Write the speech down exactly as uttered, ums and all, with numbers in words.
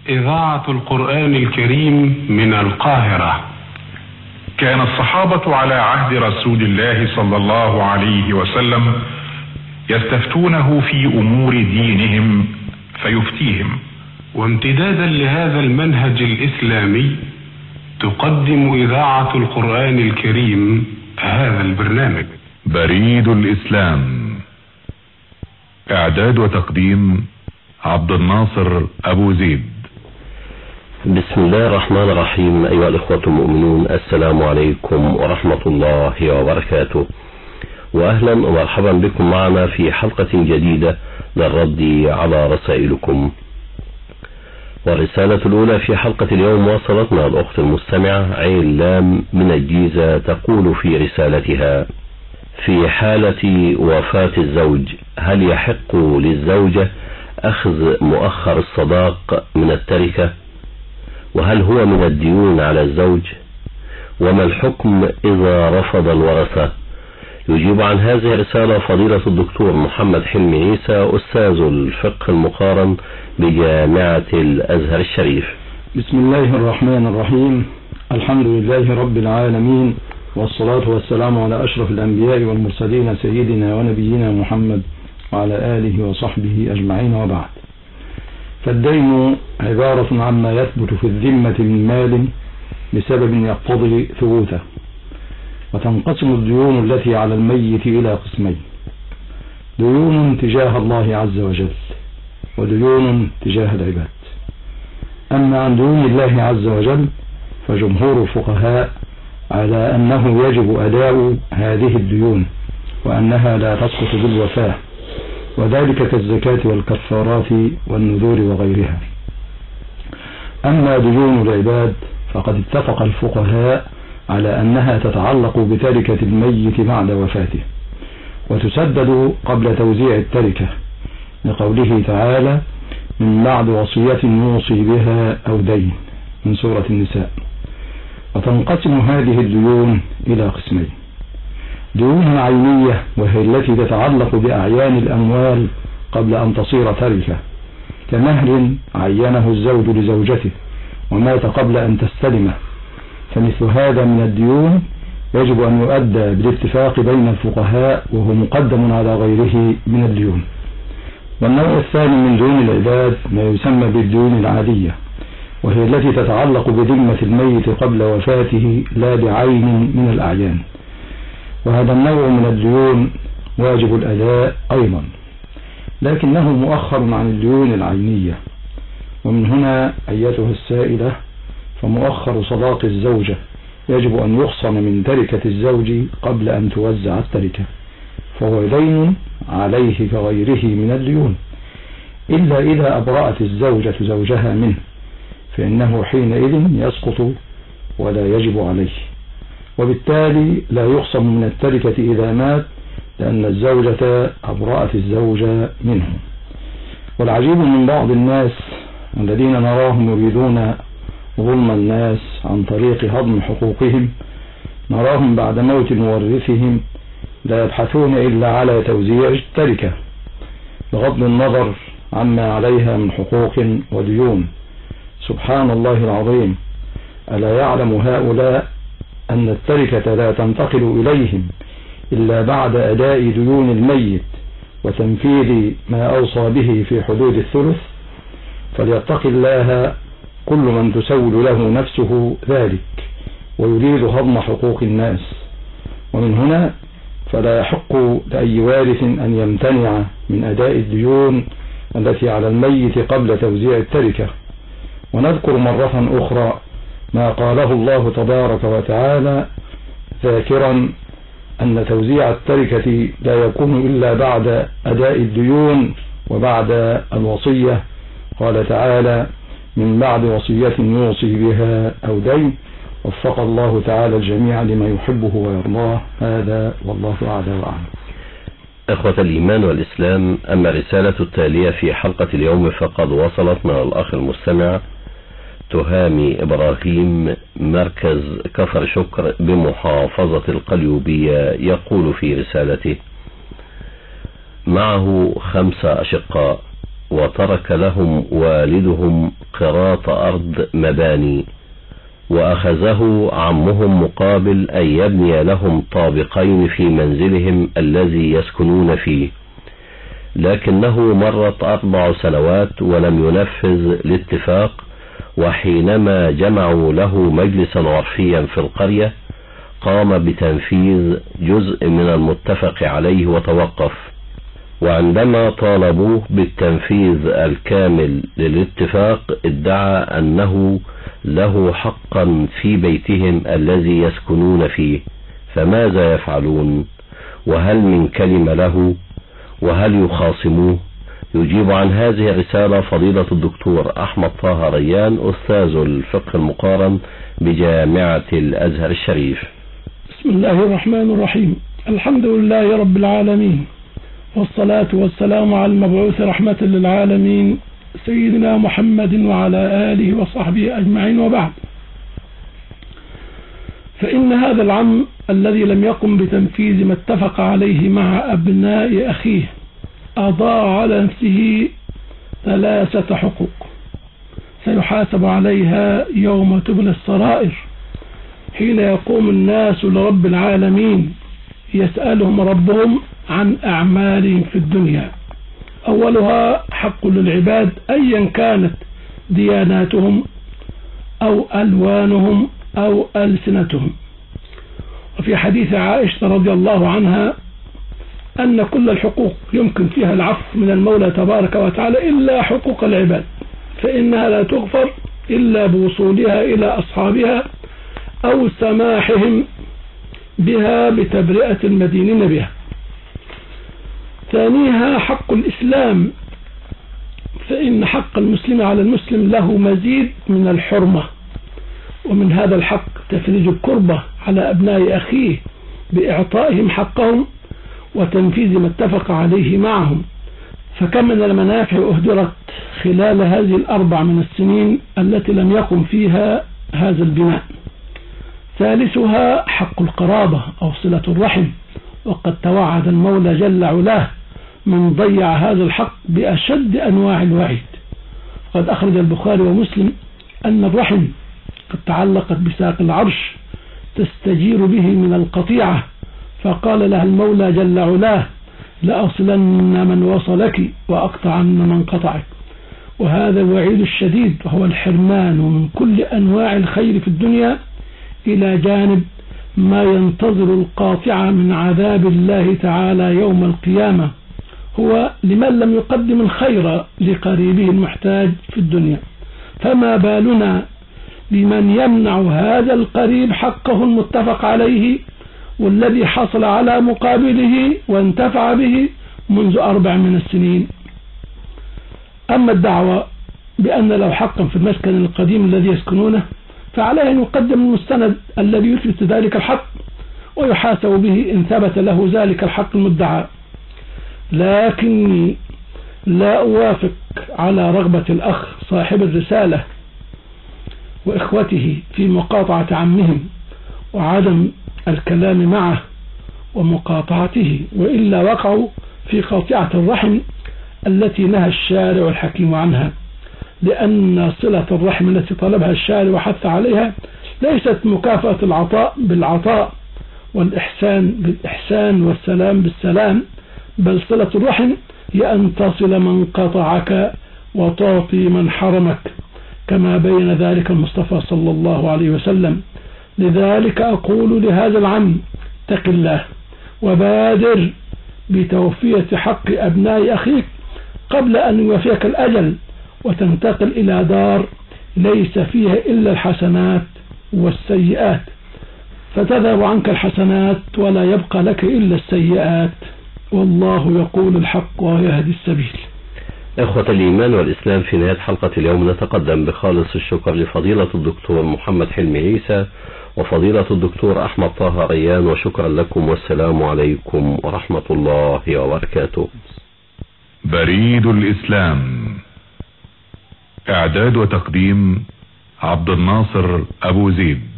إذاعة القرآن الكريم من القاهرة. كان الصحابة على عهد رسول الله صلى الله عليه وسلم يستفتونه في أمور دينهم فيفتيهم، وامتدادا لهذا المنهج الإسلامي تقدم إذاعة القرآن الكريم هذا البرنامج. بريد الإسلام، إعداد وتقديم عبد الناصر أبو زيد. بسم الله الرحمن الرحيم. أيها الإخوة المؤمنون، السلام عليكم ورحمة الله وبركاته، وأهلا ومرحبا بكم معنا في حلقة جديدة للرد على رسائلكم. والرسالة الأولى في حلقة اليوم وصلتنا الأخت المستمعة عين لام من الجيزة، تقول في رسالتها: في حالة وفاة الزوج هل يحق للزوجة أخذ مؤخر الصداق من التركة؟ وهل هو من الديون على الزوج؟ وما الحكم إذا رفض الورثة؟ يجيب عن هذه الرسالة فضيلة الدكتور محمد حلمي عيسى، أستاذ الفقه المقارن بجامعة الأزهر الشريف. بسم الله الرحمن الرحيم. الحمد لله رب العالمين، والصلاة والسلام على أشرف الأنبياء والمرسلين سيدنا ونبينا محمد وعلى آله وصحبه أجمعين، وبعد. فالدين عبارة عما يثبت في الذمة من مال بسبب يقتضي ثبوته، وتنقسم الديون التي على الميت إلى قسمين: ديون تجاه الله عز وجل، وديون تجاه العباد. أما عن ديون الله عز وجل فجمهور الفقهاء على أنه يجب أداء هذه الديون، وأنها لا تسقط بالوفاة، وذلك كالزكاة والكفارات والنذور وغيرها. أما ديون العباد فقد اتفق الفقهاء على أنها تتعلق بتركة الميت بعد وفاته، وتسدد قبل توزيع التركة، لقوله تعالى: من بعد وصية يوصي بها أو دين، من سورة النساء. وتنقسم هذه الديون إلى قسمين: ديون عينية، وهي التي تتعلق بأعيان الأموال قبل أن تصير تركة، كمهر عينه الزوج لزوجته ومات قبل أن تستلمه، فمثل هذا من الديون يجب أن يؤدى بالاتفاق بين الفقهاء، وهو مقدم على غيره من الديون. والنوع الثاني من ديون العباد ما يسمى بالديون العادية، وهي التي تتعلق بذمة الميت قبل وفاته لا بعين من الأعيان، وهذا النوع من الديون واجب الأداء أيضا، لكنه مؤخر عن الديون العينية. ومن هنا أيتها السائلة، فمؤخر صداق الزوجة يجب أن يخصم من تركة الزوج قبل أن توزع التركة، فهو دين عليه كغيره من الديون، إلا إذا أبرأت الزوجة زوجها منه، فإنه حينئذ يسقط ولا يجب عليه، وبالتالي لا يخصم من التركة إذا مات، لأن الزوجة أبرأت الزوج منه. والعجيب من بعض الناس الذين نراهم يريدون ظلم الناس عن طريق هضم حقوقهم، نراهم بعد موت مورثهم لا يبحثون إلا على توزيع التركة، بغض النظر عما عليها من حقوق وديون. سبحان الله العظيم، ألا يعلم هؤلاء أن التركة لا تنتقل إليهم إلا بعد أداء ديون الميت وتنفيذ ما أوصى به في حدود الثلث؟ فليتق الله كل من تسول له نفسه ذلك ويريد هضم حقوق الناس. ومن هنا فلا يحق لأي وارث أن يمتنع من أداء الديون التي على الميت قبل توزيع التركة. ونذكر مرة أخرى ما قاله الله تبارك وتعالى، ذاكرا أن توزيع التركة لا يكون إلا بعد أداء الديون وبعد الوصية. قال تعالى: من بعد وصية يوصي بها أو دين. وفق الله تعالى الجميع لما يحبه ويرضاه. هذا والله أعلى وأعلم. إخوة الإيمان والإسلام، أما الرسالة التالية في حلقة اليوم فقد وصلتنا الأخ المستمع تهامي إبراهيم، مركز كفر شكر بمحافظة القليوبية، يقول في رسالته: معه خمسة أشقاء، وترك لهم والدهم قراط أرض مباني، وأخذه عمهم مقابل أن يبني لهم طابقين في منزلهم الذي يسكنون فيه، لكنه مرت أربع سنوات ولم ينفذ الاتفاق. وحينما جمعوا له مجلسا عرفيا في القرية قام بتنفيذ جزء من المتفق عليه وتوقف. وعندما طالبوه بالتنفيذ الكامل للاتفاق ادعى أنه له حقا في بيتهم الذي يسكنون فيه، فماذا يفعلون؟ وهل من كلمة له؟ وهل يخاصموه؟ يجيب عن هذه الرسالة فضيلة الدكتور أحمد طه ريان، أستاذ الفقه المقارن بجامعة الأزهر الشريف. بسم الله الرحمن الرحيم. الحمد لله رب العالمين، والصلاة والسلام على المبعوث رحمة للعالمين سيدنا محمد وعلى آله وصحبه أجمعين، وبعد. فإن هذا العم الذي لم يقم بتنفيذ ما اتفق عليه مع أبناء أخيه أضاع على نفسه ثلاثة حقوق سيحاسب عليها يوم تبلى السرائر، حين يقوم الناس لرب العالمين يسألهم ربهم عن أعمالهم في الدنيا. أولها حق للعباد أيا كانت دياناتهم أو ألوانهم أو ألسنتهم. وفي حديث عائشة رضي الله عنها أن كل الحقوق يمكن فيها العفو من المولى تبارك وتعالى إلا حقوق العباد، فإنها لا تغفر إلا بوصولها إلى أصحابها أو سماحهم بها بتبرئة المدينين بها. ثانيها حق الإسلام، فإن حق المسلم على المسلم له مزيد من الحرمة، ومن هذا الحق تفريج الكربة على أبناء أخيه بإعطائهم حقهم وتنفيذ ما اتفق عليه معهم. فكم من المنافع أهدرت خلال هذه الأربع من السنين التي لم يقم فيها هذا البناء. ثالثها حق القرابة أو صلة الرحم، وقد توعد المولى جل علاه من ضيع هذا الحق بأشد أنواع الوعيد. قد أخرج البخاري ومسلم أن الرحم قد تعلقت بساق العرش تستجير به من القطيعة، فقال لها المولى جل علاه لأصلن من وصلك وأقطعن من قطعك. وهذا الوعيد الشديد وهو الحرمان من كل أنواع الخير في الدنيا، إلى جانب ما ينتظر القاطعة من عذاب الله تعالى يوم القيامة، هو لمن لم يقدم الخير لقريبه المحتاج في الدنيا. فما بالنا بمن يمنع هذا القريب حقه المتفق عليه والذي حصل على مقابله وانتفع به منذ أربع من السنين. أما الدعوة بأن له حقا في المسكن القديم الذي يسكنونه، فعليه أن يقدم المستند الذي يثبت ذلك الحق ويحاسب به إن ثبت له ذلك الحق المدعى. لكني لا أوافق على رغبة الأخ صاحب الرسالة وإخوته في مقاطعة عمهم وعدم الكلام معه ومقاطعته، وإلا وقعوا في قاطعة الرحم التي نهى الشارع الحكيم عنها، لأن صلة الرحم التي طلبها الشارع وحث عليها ليست مكافأة العطاء بالعطاء والإحسان بالإحسان والسلام بالسلام، بل صلة الرحم هي أن تصل من قطعك وتعطي من حرمك، كما بين ذلك المصطفى صلى الله عليه وسلم. لذلك أقول لهذا العم اتق الله وبادر بتوفية حق أبناء أخيك قبل أن يوافيك الأجل وتنتقل إلى دار ليس فيها إلا الحسنات والسيئات، فتذهب عنك الحسنات ولا يبقى لك إلا السيئات، والله يقول الحق ويهدي السبيل. إخوة الإيمان والإسلام، في نهاية حلقة اليوم نتقدم بخالص الشكر لفضيلة الدكتور محمد حلمي عيسى وفضيلة الدكتور أحمد طه ريان، وشكرا لكم والسلام عليكم ورحمة الله وبركاته. بريد الإسلام، إعداد وتقديم عبد الناصر أبو زيد.